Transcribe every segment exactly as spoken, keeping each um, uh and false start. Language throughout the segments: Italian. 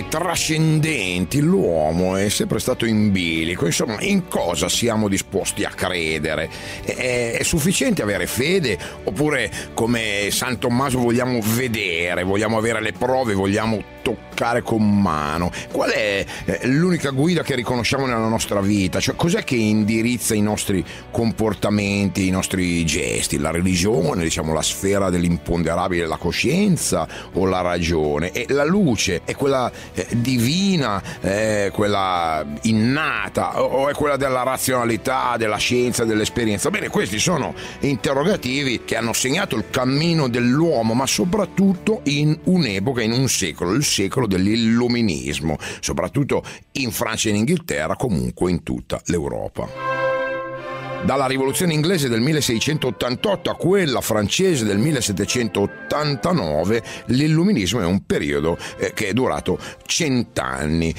trascendenti. L'uomo è sempre stato in bilico. Insomma, in cosa siamo disposti a credere? È, è sufficiente avere fede, oppure come San Tommaso vogliamo vedere, vogliamo avere le prove, vogliamo toccare con mano? Qual è l'unica guida che riconosciamo nella nostra vita? Cioè, cos'è che indirizza i nostri comportamenti, i nostri gesti? La religione, diciamo, la sfera dell'imponderabile, la coscienza, o la ragione? E la luce è quella eh, divina, eh, quella innata, o è quella della razionalità, della scienza, dell'esperienza? Bene, questi sono interrogativi che hanno segnato il cammino dell'uomo, ma soprattutto in un'epoca, in un secolo, il secolo dell'illuminismo, soprattutto in Francia e in Inghilterra, comunque in tutta l'Europa. Dalla rivoluzione inglese del milleseicentoottantotto a quella francese del millesettecentottantanove, l'illuminismo è un periodo eh, che è durato cent'anni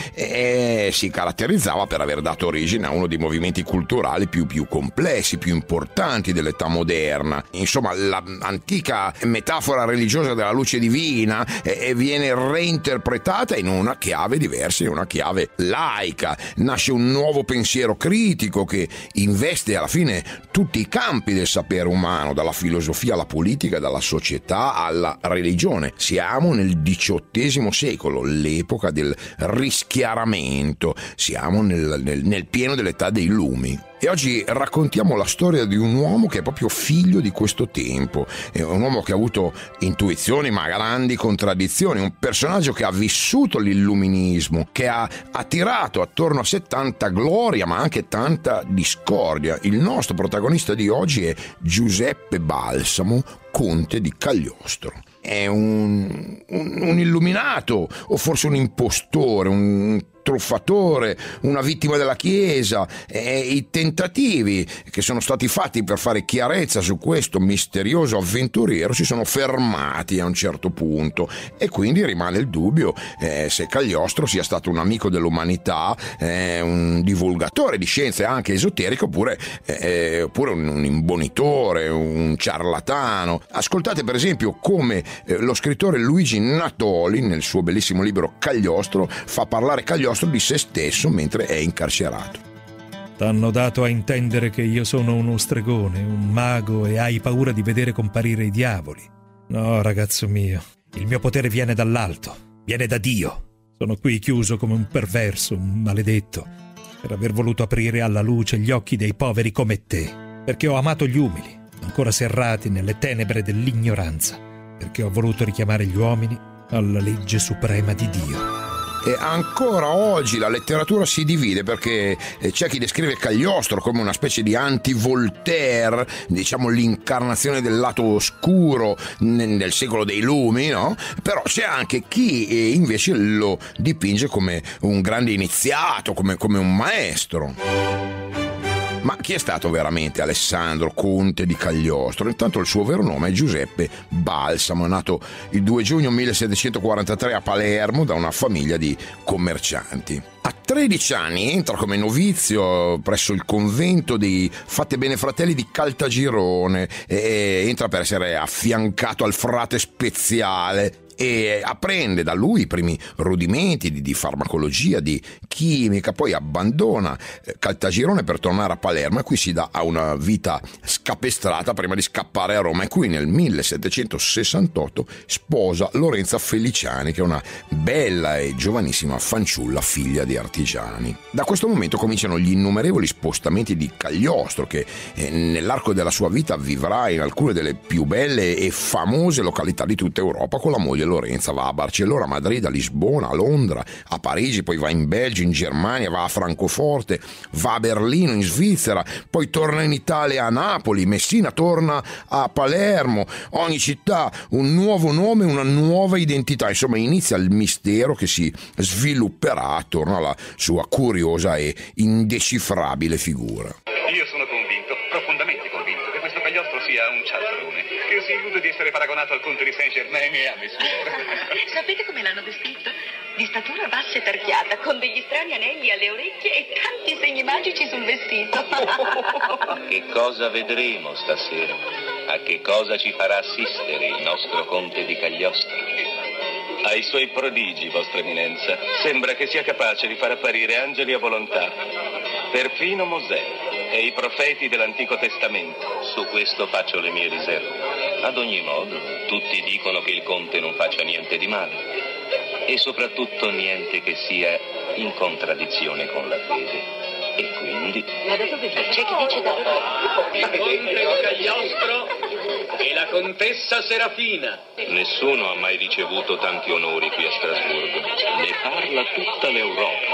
e si caratterizzava per aver dato origine a uno dei movimenti culturali più, più complessi, più importanti dell'età moderna. Insomma, l'antica metafora religiosa della luce divina eh, viene reinterpretata in una chiave diversa, in una chiave laica. Nasce un nuovo pensiero critico che investe alla fine tutti i campi del sapere umano, dalla filosofia alla politica, dalla società alla religione. Siamo nel diciottesimo secolo, l'epoca del rischiaramento, siamo nel, nel, nel pieno dell'età dei lumi. E oggi raccontiamo la storia di un uomo che è proprio figlio di questo tempo, è un uomo che ha avuto intuizioni ma grandi contraddizioni, un personaggio che ha vissuto l'illuminismo, che ha attirato attorno a sé tanta gloria ma anche tanta discordia. Il nostro protagonista di oggi è Giuseppe Balsamo, conte di Cagliostro. È un, un, un illuminato, o forse un impostore, un truffatore, una vittima della Chiesa. E i tentativi che sono stati fatti per fare chiarezza su questo misterioso avventuriero si sono fermati a un certo punto, e quindi rimane il dubbio eh, se Cagliostro sia stato un amico dell'umanità, eh, un divulgatore di scienze anche esoteriche, oppure, eh, oppure un, un imbonitore, un ciarlatano. Ascoltate per esempio come eh, lo scrittore Luigi Natoli, nel suo bellissimo libro Cagliostro, fa parlare Cagliostro di se stesso mentre è incarcerato. T'hanno dato a intendere che io sono uno stregone, un mago, e hai paura di vedere comparire i diavoli. No, ragazzo mio, il mio potere viene dall'alto, viene da Dio. Sono qui chiuso come un perverso, un maledetto, per aver voluto aprire alla luce gli occhi dei poveri come te, perché ho amato gli umili, ancora serrati nelle tenebre dell'ignoranza, perché ho voluto richiamare gli uomini alla legge suprema di Dio. E ancora oggi la letteratura si divide, perché c'è chi descrive Cagliostro come una specie di anti-Voltaire, diciamo l'incarnazione del lato oscuro nel secolo dei lumi, no? Però c'è anche chi invece lo dipinge come un grande iniziato, come, come un maestro. Ma chi è stato veramente Alessandro, conte di Cagliostro? Intanto il suo vero nome è Giuseppe Balsamo, è nato il due giugno millesettecentoquarantatré a Palermo da una famiglia di commercianti. A tredici anni entra come novizio presso il convento dei Fattebene Fratelli di Caltagirone, e entra per essere affiancato al frate speziale e apprende da lui i primi rudimenti di, di farmacologia, di chimica. Poi abbandona eh, Caltagirone per tornare a Palermo, e qui si dà a una vita scapestrata prima di scappare a Roma, e qui nel millesettecentosessantotto sposa Lorenza Feliciani, che è una bella e giovanissima fanciulla figlia di artigiani. Da questo momento cominciano gli innumerevoli spostamenti di Cagliostro, che eh, nell'arco della sua vita vivrà in alcune delle più belle e famose località di tutta Europa con la moglie Lorenza. Va a Barcellona, a Madrid, a Lisbona, a Londra, a Parigi, poi va in Belgio, in Germania, va a Francoforte, va a Berlino, in Svizzera, poi torna in Italia a Napoli, Messina, torna a Palermo. Ogni città un nuovo nome, una nuova identità. Insomma, inizia il mistero che si svilupperà attorno alla sua curiosa e indecifrabile figura. Io sono convinto, profondamente convinto, che questo Cagliostro sia un cialtrone, che si illude di essere paragonato al conte di Saint-Germain e a Mesure. Sapete come l'hanno descritto? Di statura bassa e tarchiata, con degli strani anelli alle orecchie e tanti segni magici sul vestito. Che cosa vedremo stasera? A che cosa ci farà assistere il nostro conte di Cagliostro? Ai suoi prodigi, vostra eminenza, sembra che sia capace di far apparire angeli a volontà, perfino Mosè e i profeti dell'Antico Testamento. Su questo faccio le mie riserve. Ad ogni modo, tutti dicono che il conte non faccia niente di male e soprattutto niente che sia in contraddizione con la fede. E quindi... Ma da dove viene? C'è chi dice da dove? Il conte Cagliostro e la contessa Serafina. Nessuno ha mai ricevuto tanti onori qui a Strasburgo. Ne parla tutta l'Europa.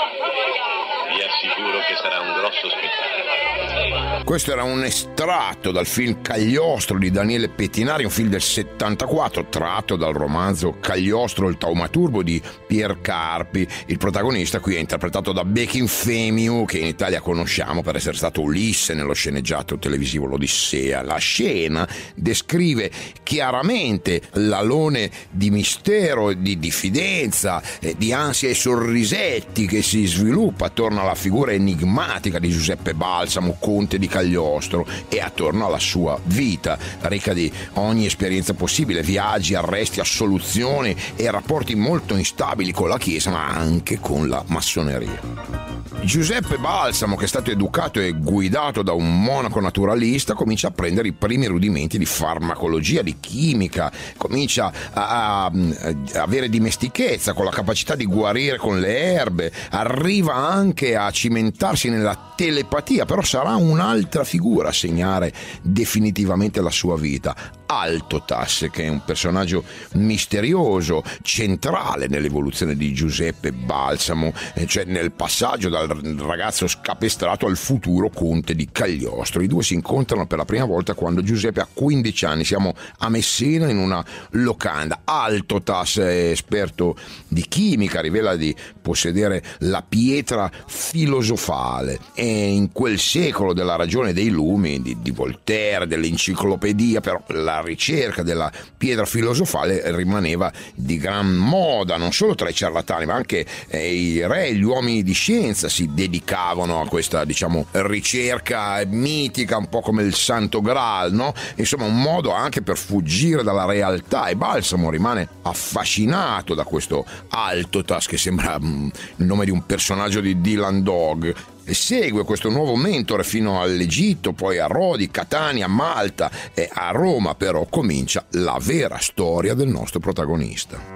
Vi assicuro che sarà un grosso spettacolo. Questo era un estratto dal film Cagliostro di Daniele Pettinari, un film del settantaquattro tratto dal romanzo Cagliostro il taumaturgo di Pier Carpi. Il protagonista qui è interpretato da Beckinfemiu, che in Italia conosciamo per essere stato Ulisse nello sceneggiato televisivo L'Odissea. La scena descrive chiaramente l'alone di mistero, di diffidenza, eh, di ansia e sorrisetti che si sviluppa attorno alla figura enigmatica di Giuseppe Balsamo, conte di Cagliostro, e attorno alla sua vita, ricca di ogni esperienza possibile, viaggi, arresti, assoluzioni e rapporti molto instabili con la Chiesa, ma anche con la massoneria. Giuseppe Balsamo, che è stato educato e guidato da un monaco naturalista, comincia a prendere i primi rudimenti di farmacologia, di chimica, comincia a, a, a avere dimestichezza con la capacità di guarire con le erbe, arriva anche a cimentarsi nella telepatia, però sarà un'altra figura a segnare definitivamente la sua vita. Altotas, che è un personaggio misterioso, centrale nell'evoluzione di Giuseppe Balsamo, cioè nel passaggio dal ragazzo scapestrato al futuro conte di Cagliostro. I due si incontrano per la prima volta quando Giuseppe ha quindici anni, siamo a Messina in una locanda. Altotas è esperto di chimica, rivela di possedere la pietra filosofale, e in quel secolo della ragione dei lumi di, di Voltaire, dell'enciclopedia, però la ricerca della pietra filosofale rimaneva di gran moda non solo tra i ciarlatani, ma anche eh, i re, gli uomini di scienza si dedicavano a questa, diciamo, ricerca mitica, un po' come il Santo Graal, no? Insomma, un modo anche per fuggire dalla realtà, e Balsamo rimane affascinato da questo Altotas, che sembra mm, il nome di un personaggio di Dylan Dog. E segue questo nuovo mentore fino all'Egitto, poi a Rodi, Catania, Malta, e a Roma però comincia la vera storia del nostro protagonista.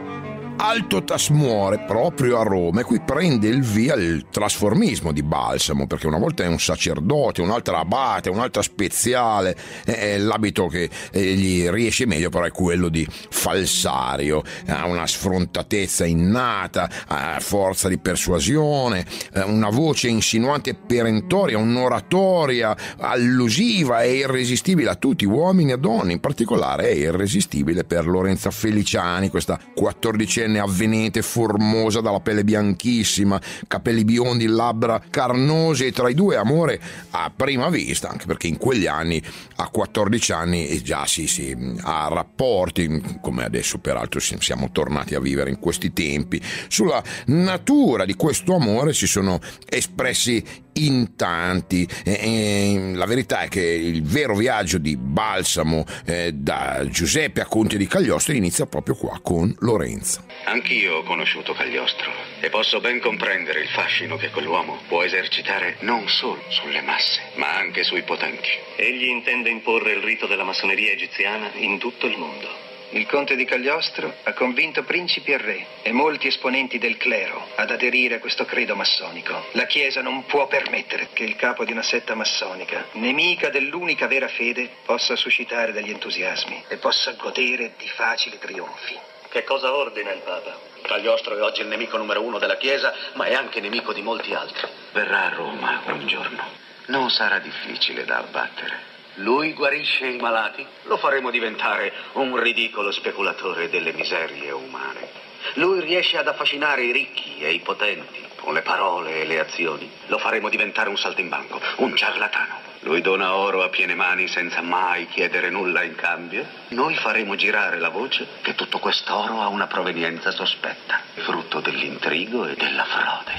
Altotas muore proprio a Roma, e qui prende il via il trasformismo di Balsamo, perché una volta è un sacerdote, un'altra abate, un'altra speziale, eh, l'abito che eh, gli riesce meglio però è quello di falsario, ha una sfrontatezza innata, ha forza di persuasione, eh, una voce insinuante e perentoria, un'oratoria allusiva e irresistibile a tutti, uomini e donne. In particolare è irresistibile per Lorenza Feliciani, questa quattordicenne avvenente, formosa, dalla pelle bianchissima, capelli biondi, labbra carnose, e tra i due amore a prima vista, anche perché in quegli anni, a quattordici anni, già si, si ha rapporti, come adesso peraltro siamo tornati a vivere in questi tempi. Sulla natura di questo amore si sono espressi in tanti, e, e, la verità è che il vero viaggio di Balsamo eh, da Giuseppe a conte di Cagliostro inizia proprio qua con Lorenza. Anch'io ho conosciuto Cagliostro e posso ben comprendere il fascino che quell'uomo può esercitare non solo sulle masse, ma anche sui potenti. Egli intende imporre il rito della massoneria egiziana in tutto il mondo. Il conte di Cagliostro ha convinto principi e re e molti esponenti del clero ad aderire a questo credo massonico. La Chiesa non può permettere che il capo di una setta massonica, nemica dell'unica vera fede, possa suscitare degli entusiasmi e possa godere di facili trionfi. Che cosa ordina il Papa? Cagliostro è oggi il nemico numero uno della Chiesa, ma è anche nemico di molti altri. Verrà a Roma un giorno. Non sarà difficile da abbattere. Lui guarisce i malati, lo faremo diventare un ridicolo speculatore delle miserie umane. Lui riesce ad affascinare i ricchi e i potenti con le parole e le azioni. Lo faremo diventare un saltimbanco, un ciarlatano. Lui dona oro a piene mani senza mai chiedere nulla in cambio. Noi faremo girare la voce che tutto quest'oro ha una provenienza sospetta, frutto dell'intrigo e della frode.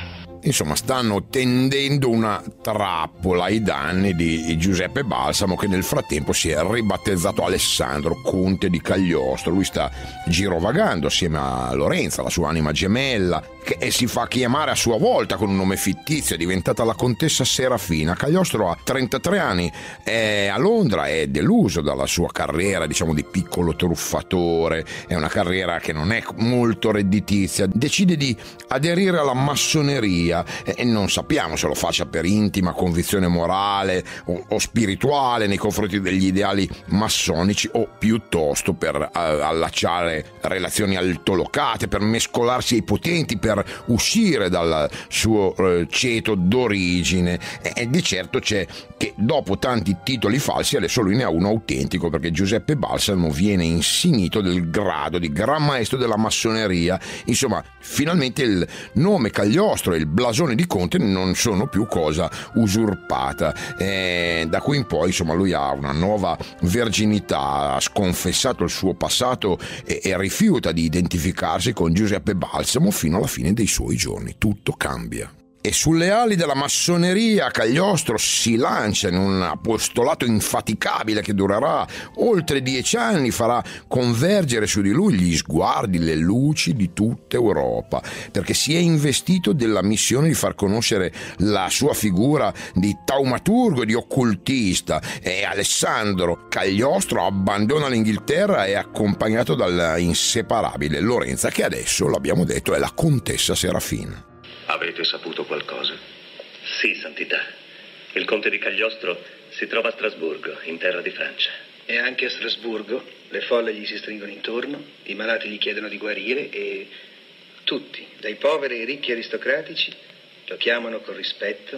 Insomma, stanno tendendo una trappola ai danni di Giuseppe Balsamo, che nel frattempo si è ribattezzato Alessandro, conte di Cagliostro. Lui sta girovagando assieme a Lorenza, la sua anima gemella, che si fa chiamare a sua volta con un nome fittizio, è diventata la contessa Serafina. Cagliostro ha trentatré anni, è a Londra, è deluso dalla sua carriera, diciamo, di piccolo truffatore. È una carriera che non è molto redditizia. Decide di aderire alla massoneria e non sappiamo se lo faccia per intima convinzione morale o, o spirituale nei confronti degli ideali massonici, o piuttosto per uh, allacciare relazioni altolocate, per mescolarsi ai potenti, per uscire dal suo uh, ceto d'origine. E, e di certo c'è che dopo tanti titoli falsi adesso lui ne ha uno autentico, perché Giuseppe Balsamo viene insignito del grado di Gran Maestro della Massoneria. Insomma, finalmente il nome Cagliostro e il blasone di conte non sono più cosa usurpata. E da qui in poi, insomma, lui ha una nuova verginità, ha sconfessato il suo passato e, e rifiuta di identificarsi con Giuseppe Balsamo fino alla fine dei suoi giorni. Tutto cambia. E sulle ali della massoneria Cagliostro si lancia in un apostolato infaticabile che durerà oltre dieci anni, farà convergere su di lui gli sguardi, le luci di tutta Europa, perché si è investito della missione di far conoscere la sua figura di taumaturgo, di occultista. E Alessandro Cagliostro abbandona l'Inghilterra e è accompagnato dalla inseparabile Lorenza, che adesso, l'abbiamo detto, è la contessa Serafina. Avete saputo qualcosa? Sì, Santità. Il conte di Cagliostro si trova a Strasburgo, in terra di Francia. E anche a Strasburgo le folle gli si stringono intorno, i malati gli chiedono di guarire e tutti, dai poveri ai ricchi aristocratici, lo chiamano con rispetto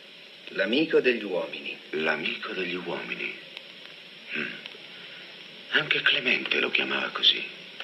l'amico degli uomini. L'amico degli uomini. Mm. Anche Clemente lo chiamava così.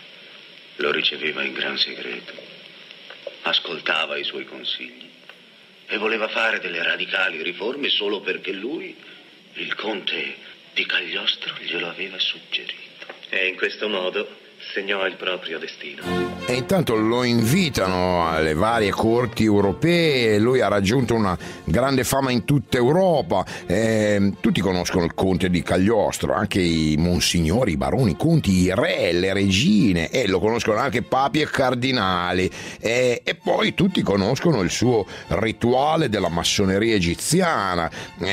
Lo riceveva in gran segreto. Ascoltava i suoi consigli e voleva fare delle radicali riforme solo perché lui, il conte di Cagliostro, glielo aveva suggerito. E in questo modo segnò il proprio destino. E intanto lo invitano alle varie corti europee e lui ha raggiunto una grande fama in tutta Europa. E tutti conoscono il conte di Cagliostro, anche i monsignori, i baroni, i conti, i re, le regine, e lo conoscono anche papi e cardinali. E, e poi tutti conoscono il suo rituale della massoneria egiziana.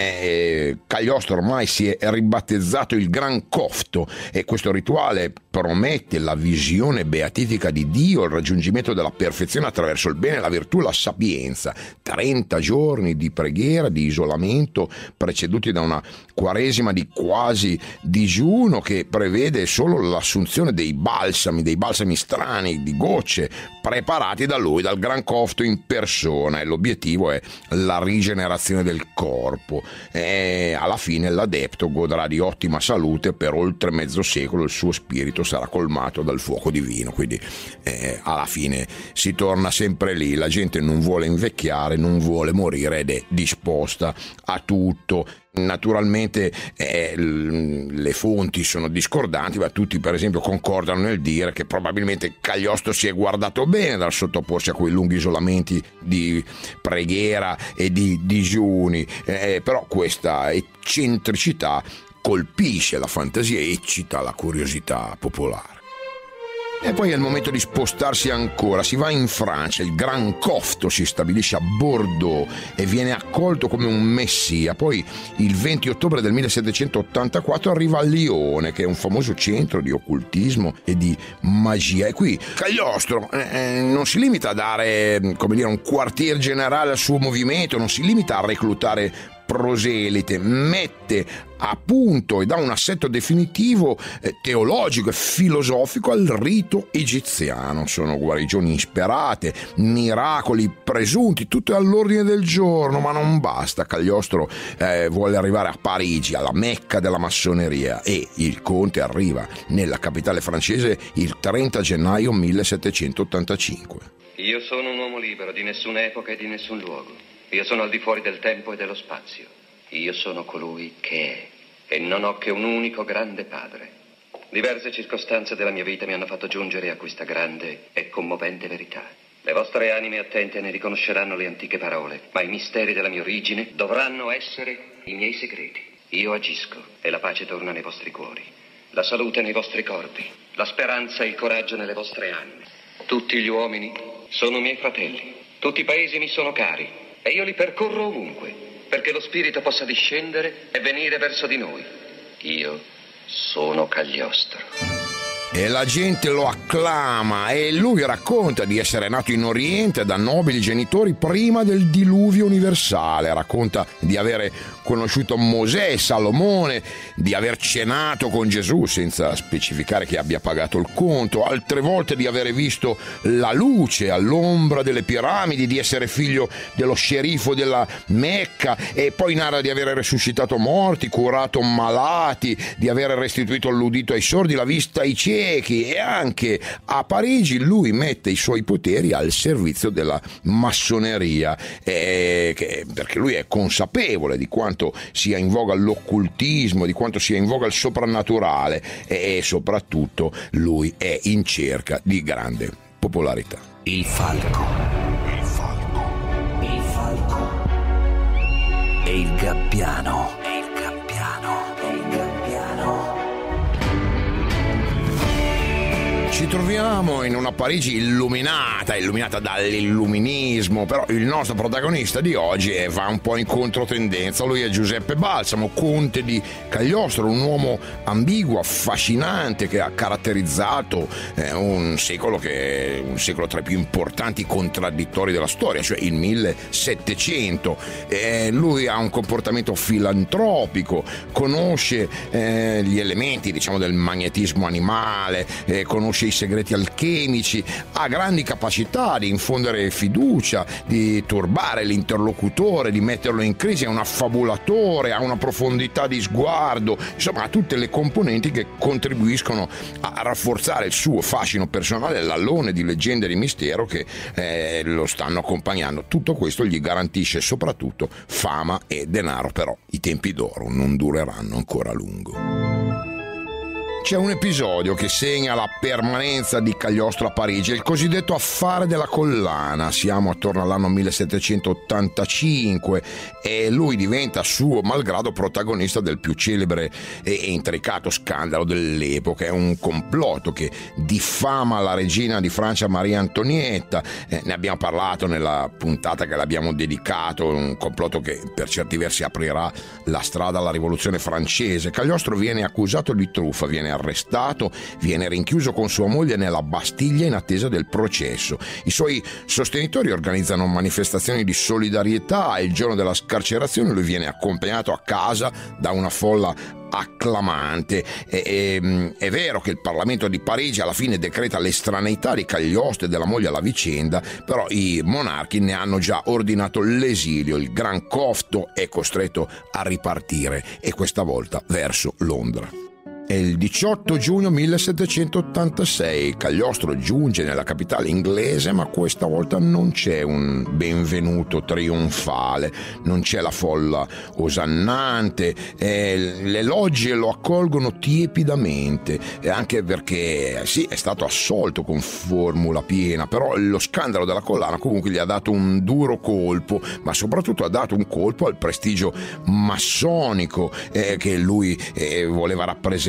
E Cagliostro ormai si è ribattezzato il Gran Cofto, e questo rituale promette la visione beatifica di Dio, il raggiungimento della perfezione attraverso il bene, la virtù e la sapienza. trenta giorni di preghiera, di isolamento, preceduti da una quaresima di quasi digiuno che prevede solo l'assunzione dei balsami, dei balsami strani, di gocce, preparati da lui, dal Gran Cofto in persona, e l'obiettivo è la rigenerazione del corpo. E alla fine l'adepto godrà di ottima salute per oltre mezzo secolo, il suo spirito sarà colmato dal fuoco divino. Quindi eh, alla fine si torna sempre lì, la gente non vuole invecchiare, non vuole morire ed è disposta a tutto. Naturalmente eh, le fonti sono discordanti, ma tutti per esempio concordano nel dire che probabilmente Cagliostro si è guardato bene dal sottoporsi a quei lunghi isolamenti di preghiera e di digiuni, eh, però questa eccentricità colpisce la fantasia e eccita la curiosità popolare. E poi è il momento di spostarsi ancora, si va in Francia, il Gran Cofto si stabilisce a Bordeaux e viene accolto come un messia. Poi il venti ottobre del millesettecentottantaquattro arriva a Lione, che è un famoso centro di occultismo e di magia, e qui Cagliostro eh, non si limita a dare, come dire, un quartier generale al suo movimento, non si limita a reclutare proselite, mette a punto e dà un assetto definitivo eh, teologico e filosofico al rito egiziano. Sono guarigioni insperate, miracoli presunti, tutto è all'ordine del giorno, ma non basta. Cagliostro eh, vuole arrivare a Parigi, alla Mecca della massoneria, e il conte arriva nella capitale francese il trenta gennaio millesettecentottantacinque. Io sono un uomo libero, di nessuna epoca e di nessun luogo. Io sono al di fuori del tempo e dello spazio. Io sono colui che è, e non ho che un unico grande padre. Diverse circostanze della mia vita mi hanno fatto giungere a questa grande e commovente verità. Le vostre anime attente ne riconosceranno le antiche parole, ma i misteri della mia origine dovranno essere i miei segreti. Io agisco e la pace torna nei vostri cuori, la salute nei vostri corpi, la speranza e il coraggio nelle vostre anime. Tutti gli uomini sono miei fratelli, tutti i paesi mi sono cari e io li percorro ovunque, perché lo spirito possa discendere e venire verso di noi. Io sono Cagliostro. E la gente lo acclama e lui racconta di essere nato in Oriente da nobili genitori prima del diluvio universale, racconta di avere conosciuto Mosè e Salomone, di aver cenato con Gesù senza specificare che abbia pagato il conto, altre volte di avere visto la luce all'ombra delle piramidi, di essere figlio dello sceriffo della Mecca, e poi narra di aver resuscitato morti, curato malati, di aver restituito l'udito ai sordi, la vista ai ciechi, e anche a Parigi lui mette i suoi poteri al servizio della massoneria, eh, che, perché lui è consapevole di quanto sia in voga l'occultismo, di quanto sia in voga il soprannaturale, e, e soprattutto lui è in cerca di grande popolarità. Il falco, il falco, il falco e il gabbiano, e il gabbiano, e il gabbiano. Ci troviamo in una Parigi illuminata, illuminata dall'illuminismo, però il nostro protagonista di oggi va un po' in controtendenza. Lui è Giuseppe Balsamo, conte di Cagliostro, un uomo ambiguo, affascinante, che ha caratterizzato eh, un secolo che un secolo tra i più importanti contraddittori della storia, cioè il millesettecento. Eh, lui ha un comportamento filantropico, conosce eh, gli elementi, diciamo, del magnetismo animale, eh, conosce i segreti alchemici, ha grandi capacità di infondere fiducia, di turbare l'interlocutore, di metterlo in crisi, è un affabulatore, ha una profondità di sguardo, insomma ha tutte le componenti che contribuiscono a rafforzare il suo fascino personale, l'alone di leggende e di mistero che eh, lo stanno accompagnando. Tutto questo gli garantisce soprattutto fama e denaro, però i tempi d'oro non dureranno ancora a lungo. C'è un episodio che segna la permanenza di Cagliostro a Parigi, il cosiddetto affare della collana. Siamo attorno all'anno millesettecentottantacinque e lui diventa suo malgrado protagonista del più celebre e intricato scandalo dell'epoca. È un complotto che diffama la regina di Francia Maria Antonietta, eh, ne abbiamo parlato nella puntata che l'abbiamo dedicato, un complotto che per certi versi aprirà la strada alla rivoluzione francese. Cagliostro viene accusato di truffa, viene arrestato, viene rinchiuso con sua moglie nella Bastiglia in attesa del processo. I suoi sostenitori organizzano manifestazioni di solidarietà e il giorno della scarcerazione lui viene accompagnato a casa da una folla acclamante. E, e, è vero che il Parlamento di Parigi alla fine decreta l'estraneità di Cagliostro e della moglie alla vicenda, però i monarchi ne hanno già ordinato l'esilio. Il Gran Cofto è costretto a ripartire e questa volta verso Londra. È il diciotto giugno millesettecentottantasei, Cagliostro giunge nella capitale inglese, ma questa volta non c'è un benvenuto trionfale, non c'è la folla osannante, eh, le logge lo accolgono tiepidamente, eh, anche perché sì, è stato assolto con formula piena, però lo scandalo della collana comunque gli ha dato un duro colpo, ma soprattutto ha dato un colpo al prestigio massonico eh, che lui eh, voleva rappresentare.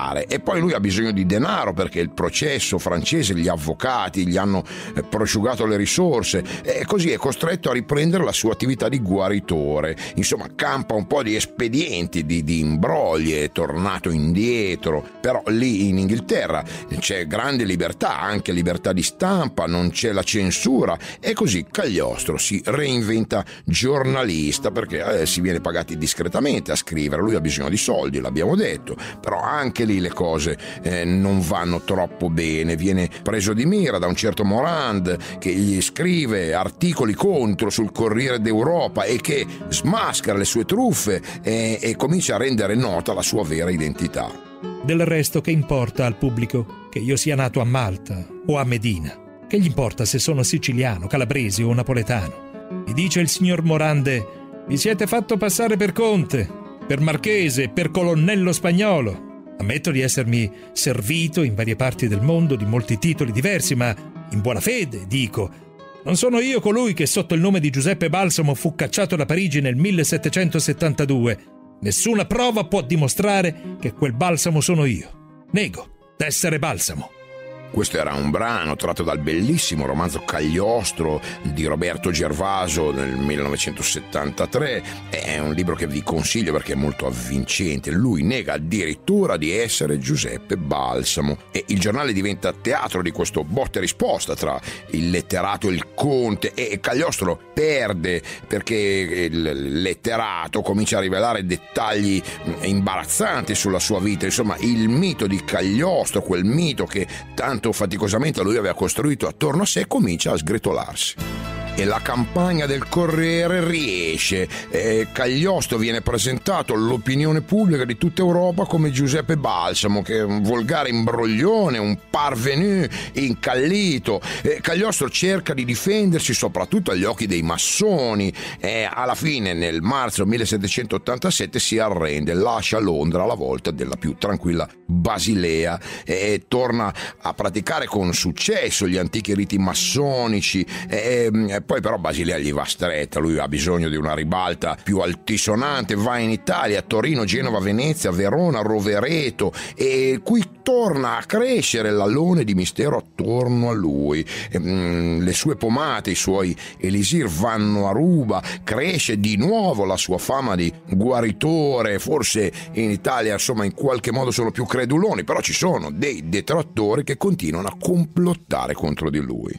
E poi lui ha bisogno di denaro perché il processo francese, gli avvocati gli hanno prosciugato le risorse e così è costretto a riprendere la sua attività di guaritore. Insomma, campa un po' di espedienti, di, di imbrogli, è tornato indietro, però lì in Inghilterra c'è grande libertà, anche libertà di stampa, non c'è la censura e così Cagliostro si reinventa giornalista perché eh, si viene pagati discretamente a scrivere. Lui ha bisogno di soldi, l'abbiamo detto, però anche lì le cose eh, non vanno troppo bene. Viene preso di mira da un certo Morand che gli scrive articoli contro sul Corriere d'Europa e che smaschera le sue truffe e, e comincia a rendere nota la sua vera identità. Del resto, che importa al pubblico che io sia nato a Malta o a Medina? Che gli importa se sono siciliano, calabrese o napoletano? Mi dice il signor Morande: vi siete fatto passare per conte, per marchese, per colonnello spagnolo. Ammetto di essermi servito in varie parti del mondo di molti titoli diversi, ma in buona fede, dico, Non sono io colui che sotto il nome di Giuseppe Balsamo fu cacciato da Parigi nel millesettecentosettantadue. Nessuna prova può dimostrare che quel Balsamo sono io. Nego d'essere Balsamo. Questo era un brano tratto dal bellissimo romanzo Cagliostro di Roberto Gervaso nel millenovecentosettantatré. È un libro che vi consiglio perché è molto avvincente. Lui nega addirittura di essere Giuseppe Balsamo e il giornale diventa teatro di questo botta e risposta tra il letterato e il conte, e Cagliostro perde perché il letterato comincia a rivelare dettagli imbarazzanti sulla sua vita. Insomma, il mito di Cagliostro, quel mito che tanto faticosamente lui aveva costruito attorno a sé, comincia a sgretolarsi. E la campagna del Corriere riesce. Eh, Cagliostro viene presentato all'opinione pubblica di tutta Europa come Giuseppe Balsamo, che è un volgare imbroglione, un parvenu incallito. Eh, Cagliostro cerca di difendersi soprattutto agli occhi dei massoni e alla fine, nel marzo millesettecentottantasette, si arrende, lascia Londra alla volta della più tranquilla Basilea e torna a praticare con successo gli antichi riti massonici. E, poi però Basilea gli va stretta, lui ha bisogno di una ribalta più altisonante, va in Italia, Torino, Genova, Venezia, Verona, Rovereto, e qui torna a crescere l'alone di mistero attorno a lui. E, mm, le sue pomate, i suoi elisir vanno a ruba, cresce di nuovo la sua fama di guaritore. Forse in Italia, insomma, in qualche modo sono più creduloni, però ci sono dei detrattori che continuano a complottare contro di lui.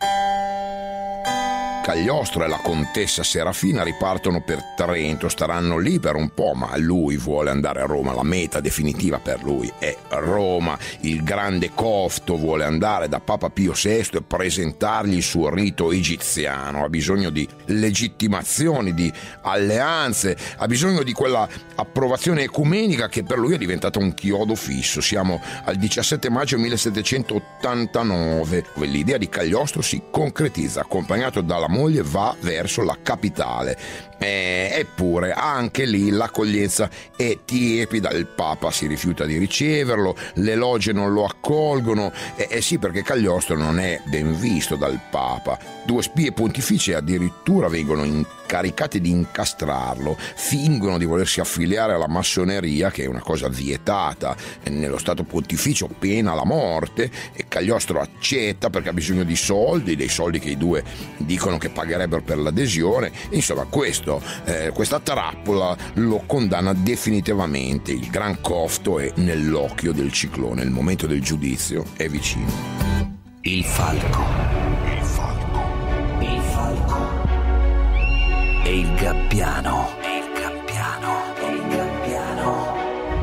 Cagliostro e la contessa Serafina ripartono per Trento, staranno lì per un po', ma lui vuole andare a Roma, la meta definitiva per lui è Roma. Il grande Cofto vuole andare da Papa Pio sesto e presentargli il suo rito egiziano, ha bisogno di legittimazioni, di alleanze, ha bisogno di quella approvazione ecumenica che per lui è diventata un chiodo fisso. Siamo al diciassette maggio millesettecentottantanove, dove l'idea di Cagliostro si concretizza, accompagnato dalla moglie va verso la capitale. Eh, eppure anche lì l'accoglienza è tiepida, il Papa si rifiuta di riceverlo, le logge non lo accolgono. Eh, eh sì, perché Cagliostro non è ben visto dal Papa. Due spie pontificie addirittura vengono incaricate di incastrarlo, fingono di volersi affiliare alla massoneria, che è una cosa vietata nello Stato Pontificio, pena la morte, e Cagliostro accetta perché ha bisogno di soldi, dei soldi che i due dicono che pagherebbero per l'adesione. Insomma, questo Eh, questa trappola lo condanna definitivamente. Il gran Cofto è nell'occhio del ciclone, il momento del giudizio è vicino. Il falco, il falco, il falco e il gabbiano, e il gabbiano, e il gabbiano.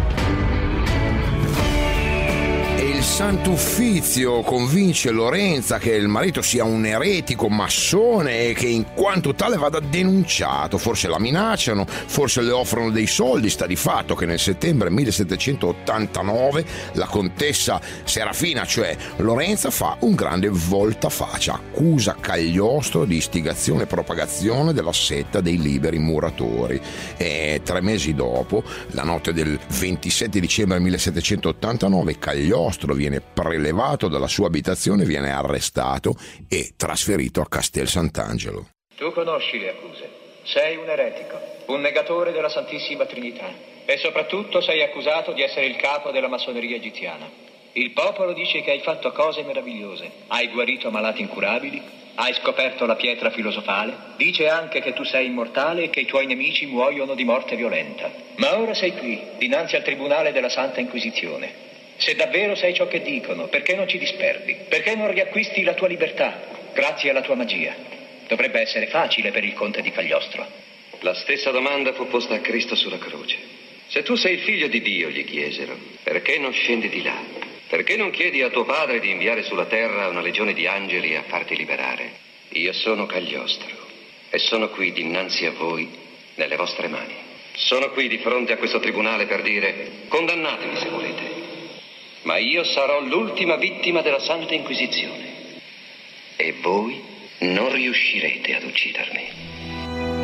Il Sant'Uffizio convince Lorenza che il marito sia un eretico massone e che in quanto tale vada denunciato. Forse la minacciano, forse le offrono dei soldi. Sta di fatto che nel settembre millesettecentottantanove la contessa Serafina, cioè Lorenza, fa un grande voltafaccia, accusa Cagliostro di istigazione e propagazione della setta dei liberi muratori. E tre mesi dopo, la notte del ventisette dicembre millesettecentottantanove, Cagliostro viene prelevato dalla sua abitazione, viene arrestato e trasferito a Castel Sant'Angelo. Tu conosci le accuse. Sei un eretico, un negatore della Santissima Trinità e soprattutto sei accusato di essere il capo della massoneria egiziana. Il popolo dice che hai fatto cose meravigliose. Hai guarito malati incurabili, hai scoperto la pietra filosofale, dice anche che tu sei immortale e che i tuoi nemici muoiono di morte violenta. Ma ora sei qui, dinanzi al tribunale della Santa Inquisizione. Se davvero sei ciò che dicono, perché non ci disperdi? Perché non riacquisti la tua libertà, grazie alla tua magia? Dovrebbe essere facile per il conte di Cagliostro. La stessa domanda fu posta a Cristo sulla croce. Se tu sei il figlio di Dio, gli chiesero, perché non scendi di là? Perché non chiedi a tuo padre di inviare sulla terra una legione di angeli a farti liberare? Io sono Cagliostro e sono qui dinanzi a voi, nelle vostre mani. Sono qui di fronte a questo tribunale per dire, condannatemi se volete. Ma io sarò l'ultima vittima della Santa Inquisizione e voi non riuscirete ad uccidermi.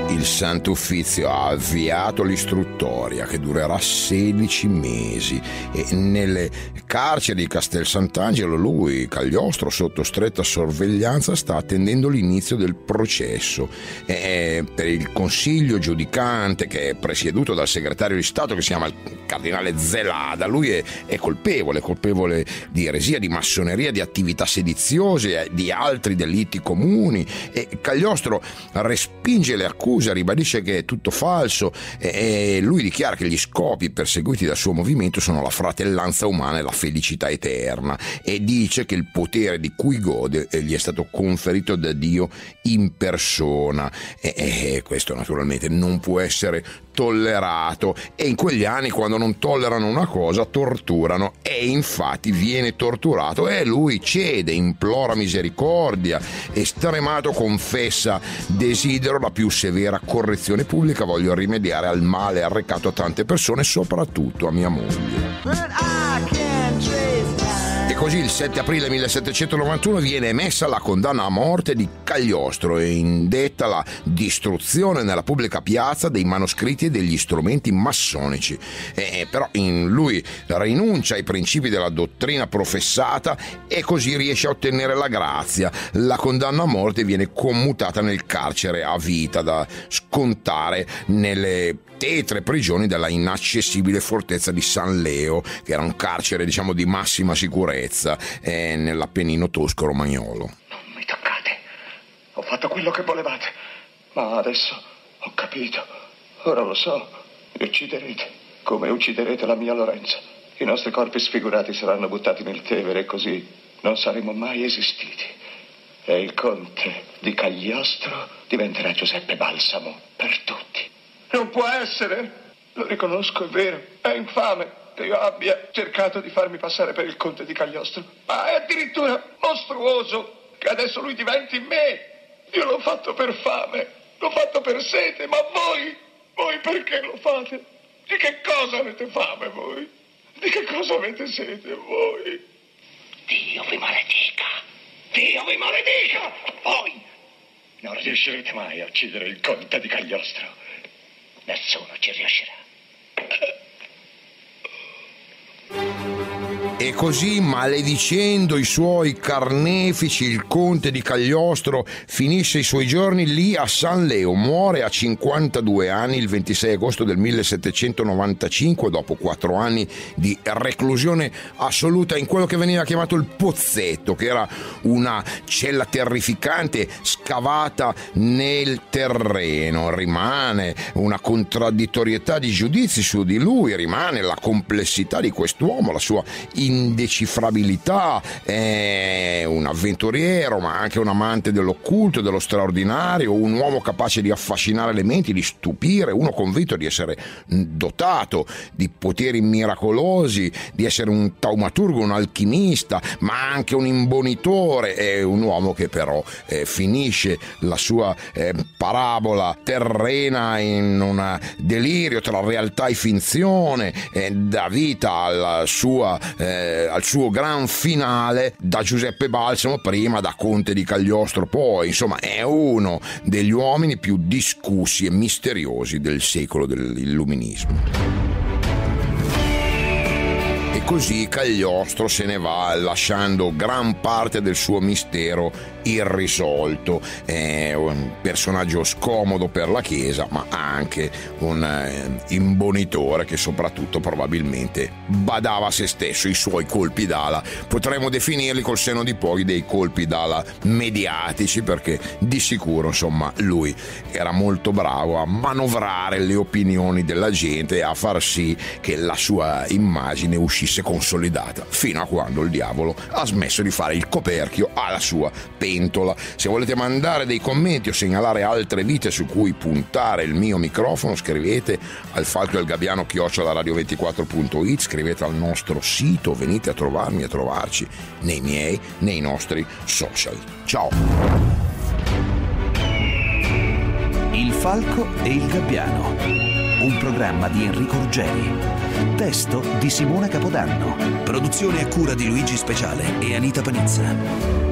Il Santo Uffizio ha avviato l'istruttoria che durerà sedici mesi e nelle carceri di Castel Sant'Angelo lui, Cagliostro, sotto stretta sorveglianza, sta attendendo l'inizio del processo. E per il consiglio giudicante, che è presieduto dal segretario di Stato che si chiama il cardinale Zelada, lui è, è colpevole, colpevole di eresia, di massoneria, di attività sediziose, di altri delitti comuni, e Cagliostro respinge le accuse, ribadisce che è tutto falso e lui dichiara che gli scopi perseguiti dal suo movimento sono la fratellanza umana e la felicità eterna, e dice che il potere di cui gode gli è stato conferito da Dio in persona, e, e questo naturalmente non può essere tollerato, e in quegli anni, quando non tollerano una cosa, torturano, e infatti viene torturato e lui cede, implora misericordia e stremato confessa: desidero la più severa correzione pubblica, voglio rimediare al male arrecato a tante persone, soprattutto a mia moglie. E così il sette aprile millesettecentonovantuno viene emessa la condanna a morte di Cagliostro, e indetta la distruzione nella pubblica piazza dei manoscritti e degli strumenti massonici. E però in lui rinuncia ai principi della dottrina professata e così riesce a ottenere la grazia. La condanna a morte viene commutata nel carcere a vita, da scontare nelle tetre prigioni della inaccessibile fortezza di San Leo, che era un carcere, diciamo, di massima sicurezza eh, nell'Appennino tosco-romagnolo. Non mi toccate, ho fatto quello che volevate, ma adesso ho capito, ora lo so, mi ucciderete, come ucciderete la mia Lorenza. I nostri corpi sfigurati saranno buttati nel Tevere e così non saremo mai esistiti. E il conte di Cagliostro diventerà Giuseppe Balsamo per tutti. Non può essere, lo riconosco, è vero, è infame che io abbia cercato di farmi passare per il conte di Cagliostro, ma è addirittura mostruoso che adesso lui diventi me. Io l'ho fatto per fame, l'ho fatto per sete, ma voi, voi perché lo fate? Di che cosa avete fame voi? Di che cosa avete sete voi? Dio vi maledica, Dio vi maledica! Voi non riuscirete mai a uccidere il conte di Cagliostro. Nessuno ci riuscirà. E così, maledicendo i suoi carnefici, il conte di Cagliostro finisce i suoi giorni lì a San Leo. Muore a cinquantadue anni il ventisei agosto del millesettecentonovantacinque, dopo quattro anni di reclusione assoluta in quello che veniva chiamato il Pozzetto, che era una cella terrificante scavata nel terreno. Rimane una contraddittorietà di giudizi su di lui, rimane la complessità di quest'uomo, la sua indecifrabilità. È un avventuriero, ma anche un amante dell'occulto, dello straordinario, un uomo capace di affascinare le menti, di stupire, uno convinto di essere dotato di poteri miracolosi, di essere un taumaturgo, un alchimista, ma anche un imbonitore. È un uomo che però eh, finisce la sua eh, parabola terrena in un delirio tra realtà e finzione, eh, dà vita alla sua eh, al suo gran finale, da Giuseppe Balsamo prima, da conte di Cagliostro poi. Insomma, è uno degli uomini più discussi e misteriosi del secolo dell'illuminismo. E così Cagliostro se ne va, lasciando gran parte del suo mistero irrisolto. È un personaggio scomodo per la Chiesa, ma anche un eh, imbonitore che soprattutto probabilmente badava a se stesso. I suoi colpi d'ala potremmo definirli, col senno di poi, dei colpi d'ala mediatici, perché di sicuro, insomma, lui era molto bravo a manovrare le opinioni della gente e a far sì che la sua immagine uscisse consolidata, fino a quando il diavolo ha smesso di fare il coperchio alla sua pentola. Se volete mandare dei commenti o segnalare altre vite su cui puntare il mio microfono, scrivete al falco del gabbiano chiocciola radio ventiquattro punto it, scrivete al nostro sito, venite a trovarmi, a trovarci nei miei, nei nostri social. Ciao! Il falco e il gabbiano, un programma di Enrico Ruggeri. Testo di Simona Capodanno. Produzione a cura di Luigi Speciale e Anita Panizza.